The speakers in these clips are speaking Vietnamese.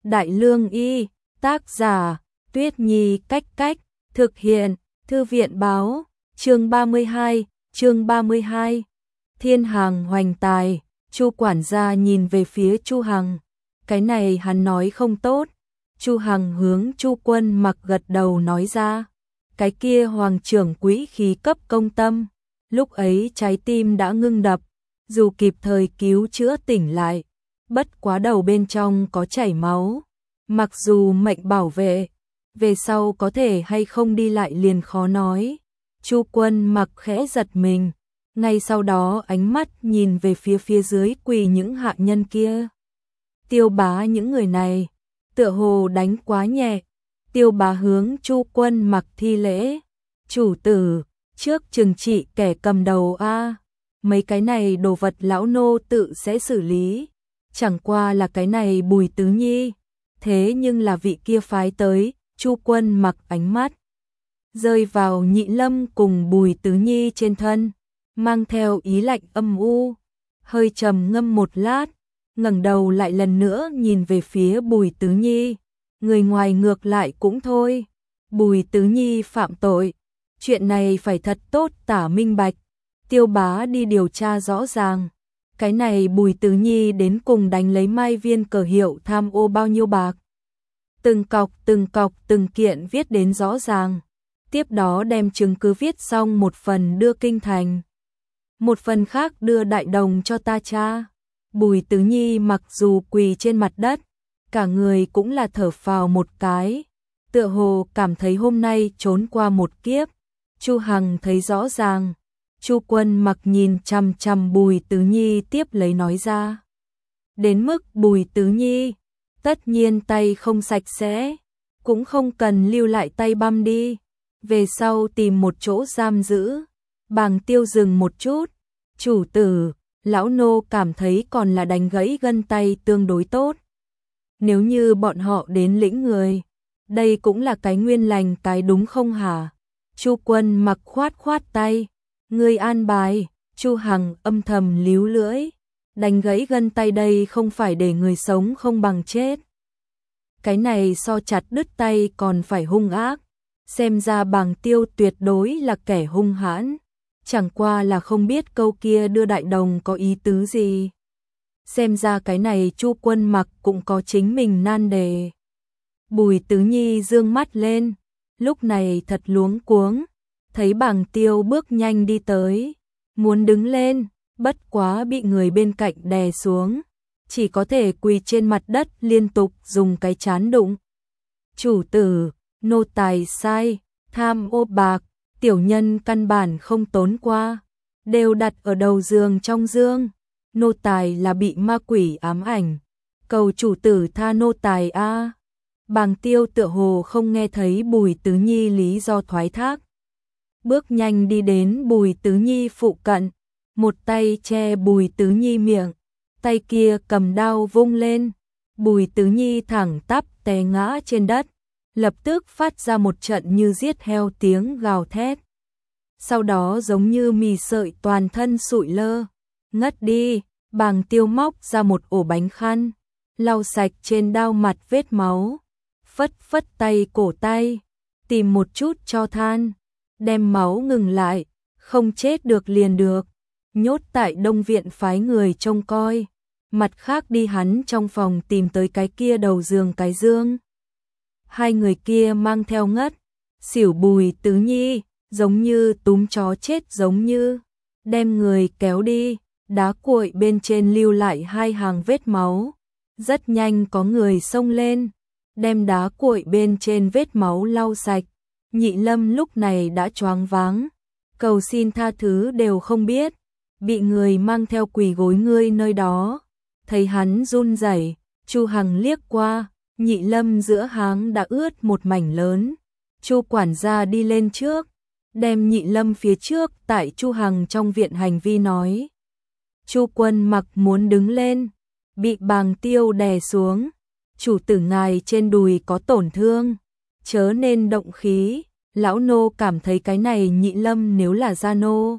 Đại Lương Y, tác giả, Tuyết Nhi Cách Cách, thực hiện, Thư viện báo, chương 32, Thiên Hàng hoành tài. Chu quản gia nhìn về phía Chu Hằng, cái này hắn nói không tốt. Chu Hằng hướng Chu Quân Mặc gật đầu nói ra, cái kia hoàng trưởng quý khí cấp công tâm, lúc ấy trái tim đã ngưng đập, dù kịp thời cứu chữa tỉnh lại, bất quá đầu bên trong có chảy máu, mặc dù mệnh bảo vệ, về sau có thể hay không đi lại liền khó nói. Chu Quân Mặc khẽ giật mình, ngay sau đó ánh mắt nhìn về phía dưới quỳ những hạ nhân kia. Tiêu Bá những người này, tựa hồ đánh quá nhẹ. Tiêu Bá hướng Chu Quân Mặc thi lễ, chủ tử, trước trừng trị kẻ cầm đầu a, mấy cái này đồ vật lão nô tự sẽ xử lý, chẳng qua là cái này Bùi Tứ Nhi, thế nhưng là vị kia phái tới. Chu Quân Mặc ánh mắt rơi vào Nhị Lâm cùng Bùi Tứ Nhi trên thân, mang theo ý lạnh âm u, hơi trầm ngâm một lát, ngẩng đầu lại lần nữa nhìn về phía Bùi Tứ Nhi. Người ngoài ngược lại cũng thôi, Bùi Tứ Nhi phạm tội, chuyện này phải thật tốt tả minh bạch, Tiêu Bá đi điều tra rõ ràng, cái này Bùi Tứ Nhi đến cùng đánh lấy Mai Viên cờ hiệu tham ô bao nhiêu bạc. Từng cọc từng kiện viết đến rõ ràng, tiếp đó đem chứng cứ viết xong, một phần đưa kinh thành, một phần khác đưa đại đồng cho ta tra. Bùi Tứ Nhi mặc dù quỳ trên mặt đất, cả người cũng là thở phào một cái, tựa hồ cảm thấy hôm nay trốn qua một kiếp. Chu Hằng thấy rõ ràng, Chu Quân Mặc nhìn chằm chằm Bùi Tứ Nhi tiếp lấy nói ra, đến mức Bùi Tứ Nhi tất nhiên tay không sạch sẽ, cũng không cần lưu lại tay băm đi, về sau tìm một chỗ giam giữ. Bàng Tiêu dừng một chút, chủ tử, lão nô cảm thấy còn là đánh gãy gân tay tương đối tốt. Nếu như bọn họ đến lĩnh người, đây cũng là cái nguyên lành cái đúng không hả? Chu Quân Mặc khoát tay, ngươi an bài. Chu Hằng âm thầm líu lưỡi, đánh gãy gân tay đây không phải để người sống không bằng chết. Cái này so chặt đứt tay còn phải hung ác, xem ra Bàng Tiêu tuyệt đối là kẻ hung hãn, chẳng qua là không biết câu kia đưa đại đồng có ý tứ gì. Xem ra cái này Chu Quân Mặc cũng có chính mình nan đề. Bùi Tứ Nhi dương mắt lên, lúc này thật luống cuống, thấy Bàng Tiêu bước nhanh đi tới, muốn đứng lên, bất quá bị người bên cạnh đè xuống, chỉ có thể quỳ trên mặt đất liên tục dùng cái chán đụng. Chủ tử, nô tài sai, tham ô bạc, tiểu nhân căn bản không tốn qua, đều đặt ở đầu giường trong dương, nô tài là bị ma quỷ ám ảnh, cầu chủ tử tha nô tài a. Bàng Tiêu tựa hồ không nghe thấy Bùi Tứ Nhi lý do thoái thác, bước nhanh đi đến Bùi Tứ Nhi phụ cận, một tay che Bùi Tứ Nhi miệng, tay kia cầm đao vung lên, Bùi Tứ Nhi thẳng tắp té ngã trên đất, lập tức phát ra một trận như giết heo tiếng gào thét. Sau đó giống như mì sợi toàn thân sụi lơ, ngất đi. Bàng Tiêu móc ra một ổ bánh khăn, lau sạch trên đao mặt vết máu, phất tay cổ tay, tìm một chút tro than, đem máu ngừng lại, không chết được liền được, nhốt tại Đông Viện phái người trông coi, mặt khác đi hắn trong phòng tìm tới cái kia đầu giường cái dương. Hai người kia mang theo ngất xỉu Bùi Tứ Nhi, giống như túm chó chết giống như, đem người kéo đi, đá cuội bên trên lưu lại hai hàng vết máu, rất nhanh có người xông lên, đem đá cuội bên trên vết máu lau sạch. Nhị Lâm lúc này đã choáng váng, cầu xin tha thứ đều không biết, bị người mang theo quỳ gối ngươi nơi đó. Thấy hắn run rẩy, Chu Hằng liếc qua, Nhị Lâm giữa háng đã ướt một mảnh lớn. Chu quản gia đi lên trước, đem Nhị Lâm phía trước tại Chu Hằng trong viện hành vi nói. Chu Quân Mặc muốn đứng lên, bị Bàng Tiêu đè xuống. Chủ tử ngài trên đùi có tổn thương, chớ nên động khí, lão nô cảm thấy cái này Nhị Lâm nếu là gia nô,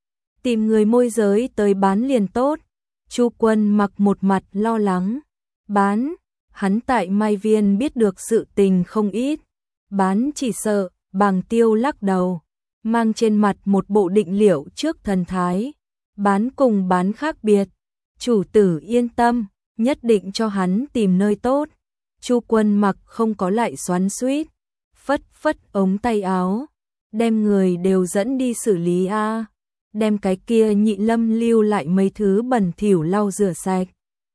tìm người môi giới tới bán liền tốt. Chu Quân Mặc một mặt lo lắng, bán, hắn tại Mai Viên biết được sự tình không ít, bán chỉ sợ. Bàng Tiêu lắc đầu, mang trên mặt một bộ định liệu trước thần thái, bán cùng bán khác biệt, chủ tử yên tâm, nhất định cho hắn tìm nơi tốt. Chu Quân Mặc không có lại xoắn xuýt, phất phất ống tay áo, đem người đều dẫn đi xử lý a, đem cái kia Nhị Lâm lưu lại mấy thứ bẩn thỉu lau rửa sạch.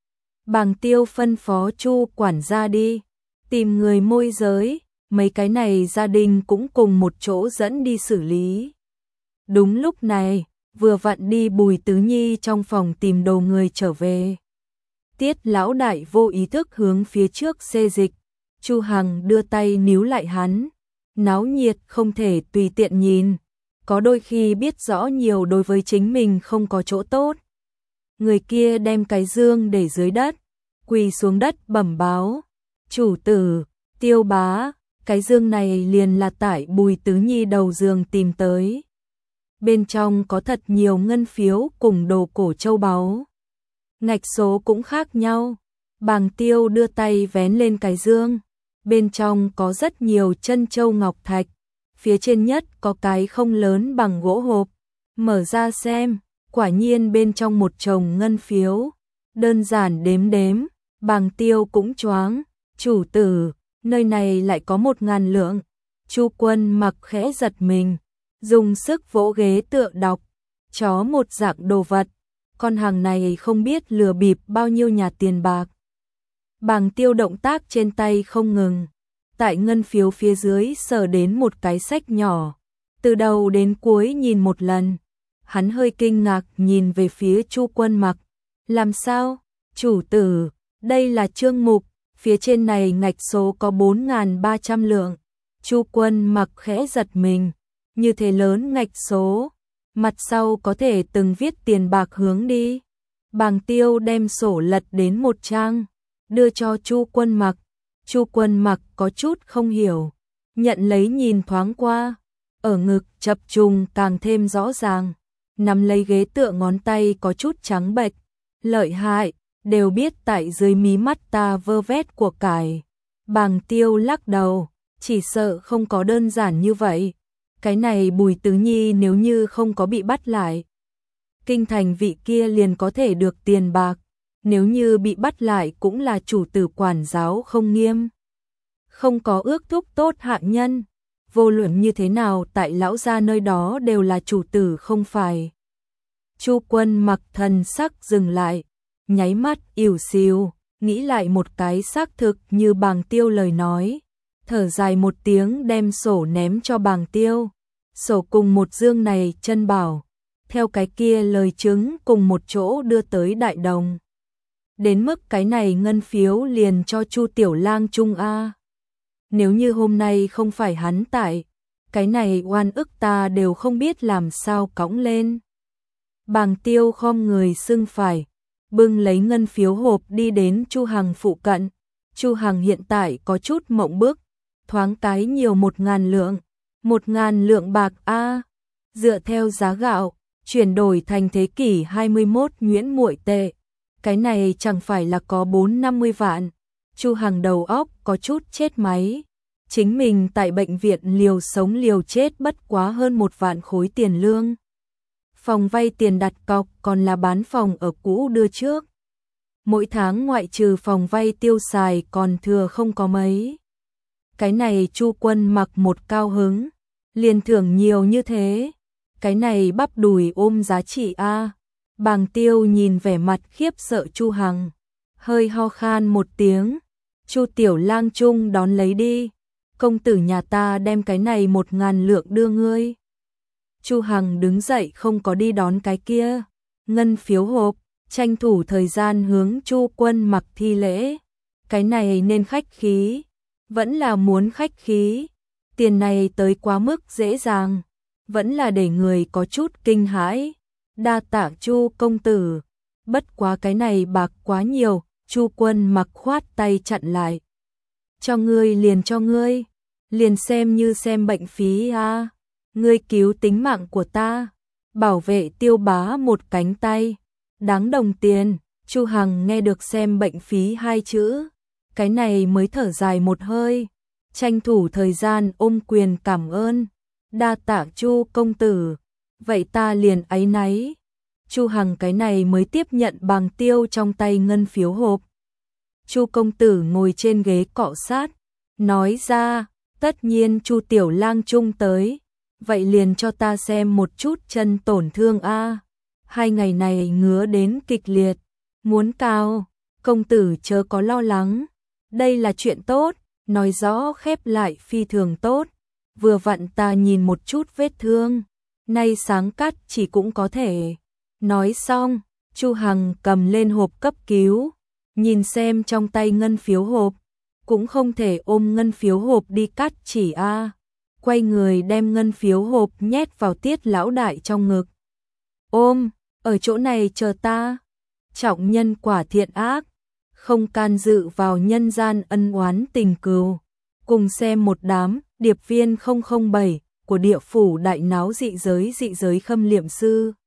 Bàng Tiêu phân phó Chu quản gia đi, tìm người môi giới, mấy cái này gia đình cũng cùng một chỗ dẫn đi xử lý. Đúng lúc này, vừa vặn đi Bùi Tứ Nhi trong phòng tìm đồ người trở về. Tiết lão đại vô ý thức hướng phía trước xê dịch, Chu Hằng đưa tay níu lại hắn, náo nhiệt không thể tùy tiện nhìn, có đôi khi biết rõ nhiều đối với chính mình không có chỗ tốt. Người kia đem cái dương để dưới đất, quỳ xuống đất bẩm báo, chủ tử, Tiêu bá, cái dương này liền là tại Bùi Tứ Nhi đầu giường tìm tới. Bên trong có thật nhiều ngân phiếu cùng đồ cổ châu báu. Ngạch số cũng khác nhau. Bàng Tiêu đưa tay vén lên cái dương. Bên trong có rất nhiều chân châu ngọc thạch. Phía trên nhất có cái không lớn bằng gỗ hộp. Mở ra xem, quả nhiên bên trong một chồng ngân phiếu. Đơn giản đếm đếm, Bàng Tiêu cũng choáng. Chủ tử, nơi này lại có 1000 lượng. Chu Quân Mặc khẽ giật mình, dùng sức vỗ ghế tựa đọc, chó một dạng đồ vật, con hàng này không biết lừa bịp bao nhiêu nhà tiền bạc. Bàng Tiêu động tác trên tay không ngừng, tại ngân phiếu phía dưới sờ đến một cái sách nhỏ, từ đầu đến cuối nhìn một lần. Hắn hơi kinh ngạc nhìn về phía Chu Quân Mặc, làm sao, chủ tử, đây là chương mục, phía trên này ngạch số có 4.300 lượng. Chu Quân Mặc khẽ giật mình, như thế lớn ngạch số, mặt sau có thể từng viết tiền bạc hướng đi. Bàng Tiêu đem sổ lật đến một trang, đưa cho Chu Quân Mặc. Chu Quân Mặc có chút không hiểu, nhận lấy nhìn thoáng qua, ở ngực chập trùng càng thêm rõ ràng, nắm lấy ghế tựa ngón tay có chút trắng bệch, lợi hại, đều biết tại dưới mí mắt ta vơ vét của cải. Bàng Tiêu lắc đầu, chỉ sợ không có đơn giản như vậy. Cái này Bùi Tứ Nhi nếu như không có bị bắt lại, kinh thành vị kia liền có thể được tiền bạc, nếu như bị bắt lại cũng là chủ tử quản giáo không nghiêm, không có ước thúc tốt hạ nhân, vô luận như thế nào tại lão gia nơi đó đều là chủ tử không phải. Chu Quân Mặc thần sắc dừng lại, nháy mắt ỉu xìu, nghĩ lại một cái xác thực như Bàng Tiêu lời nói, thở dài một tiếng đem sổ ném cho Bàng Tiêu. Sổ cùng một dương này chân bảo, theo cái kia lời chứng cùng một chỗ đưa tới Đại Đồng. Đến mức cái này ngân phiếu liền cho Chu Tiểu Lang Trung a. Nếu như hôm nay không phải hắn tại, cái này oan ức ta đều không biết làm sao cõng lên. Bàng Tiêu khom người xưng phải, bưng lấy ngân phiếu hộp đi đến Chu Hằng phụ cận. Chu Hằng hiện tại có chút mộng bức, thoáng cái nhiều 1000 lượng. 1000 lượng bạc a, dựa theo giá gạo, chuyển đổi thành thế kỷ 21 nhuyễn muội tệ. Cái này chẳng phải là có 450 vạn. Chu Hằng đầu óc có chút chết máy. Chính mình tại bệnh viện liều sống liều chết bất quá hơn 1 vạn khối tiền lương. Phòng vay tiền đặt cọc còn là bán phòng ở cũ đưa trước. Mỗi tháng ngoại trừ phòng vay tiêu xài còn thừa không có mấy. Cái này Chu Quân Mặc một cao hứng, liền thưởng nhiều như thế. Cái này bắp đùi ôm giá trị a. Bàng Tiêu nhìn vẻ mặt khiếp sợ Chu Hằng, hơi ho khan một tiếng. Chu Tiểu Lang Trung đón lấy đi, công tử nhà ta đem cái này 1000 lượng đưa ngươi. Chu Hằng đứng dậy không có đi đón cái kia ngân phiếu hộp, tranh thủ thời gian hướng Chu Quân Mặc thi lễ. Cái này nên khách khí, vẫn là muốn khách khí. Tiền này tới quá mức dễ dàng, vẫn là để người có chút kinh hãi. Đa tạ Chu công tử, bất quá cái này bạc quá nhiều. Chu Quân Mặc khoát tay chặn lại. Cho ngươi liền xem như xem bệnh phí a. Ngươi cứu tính mạng của ta, bảo vệ Tiêu bá một cánh tay, đáng đồng tiền. Chu Hằng nghe được xem bệnh phí 2 chữ, cái này mới thở dài một hơi, tranh thủ thời gian ôm quyền cảm ơn, đa tạ Chu công tử, vậy ta liền áy náy. Chu Hằng cái này mới tiếp nhận bàng tiêu trong tay ngân phiếu hộp. Chu công tử ngồi trên ghế cọ sát, nói ra, tất nhiên Chu tiểu lang trung tới, vậy liền cho ta xem một chút chân tổn thương a. 2 ngày này ngứa đến kịch liệt, muốn cao, công tử chớ có lo lắng, đây là chuyện tốt, nói rõ khép lại phi thường tốt, vừa vặn ta nhìn một chút vết thương, nay sáng cắt chỉ cũng có thể. Nói xong, Chu Hằng cầm lên hộp cấp cứu, nhìn xem trong tay ngân phiếu hộp, cũng không thể ôm ngân phiếu hộp đi cắt chỉ a. Quay người đem ngân phiếu hộp nhét vào Tiết lão đại trong ngực. Ôm, ở chỗ này chờ ta. Trọng nhân quả thiện ác, không can dự vào nhân gian ân oán tình cừu. Cùng xem một đám điệp viên 007 của địa phủ đại náo dị giới khâm liệm sư.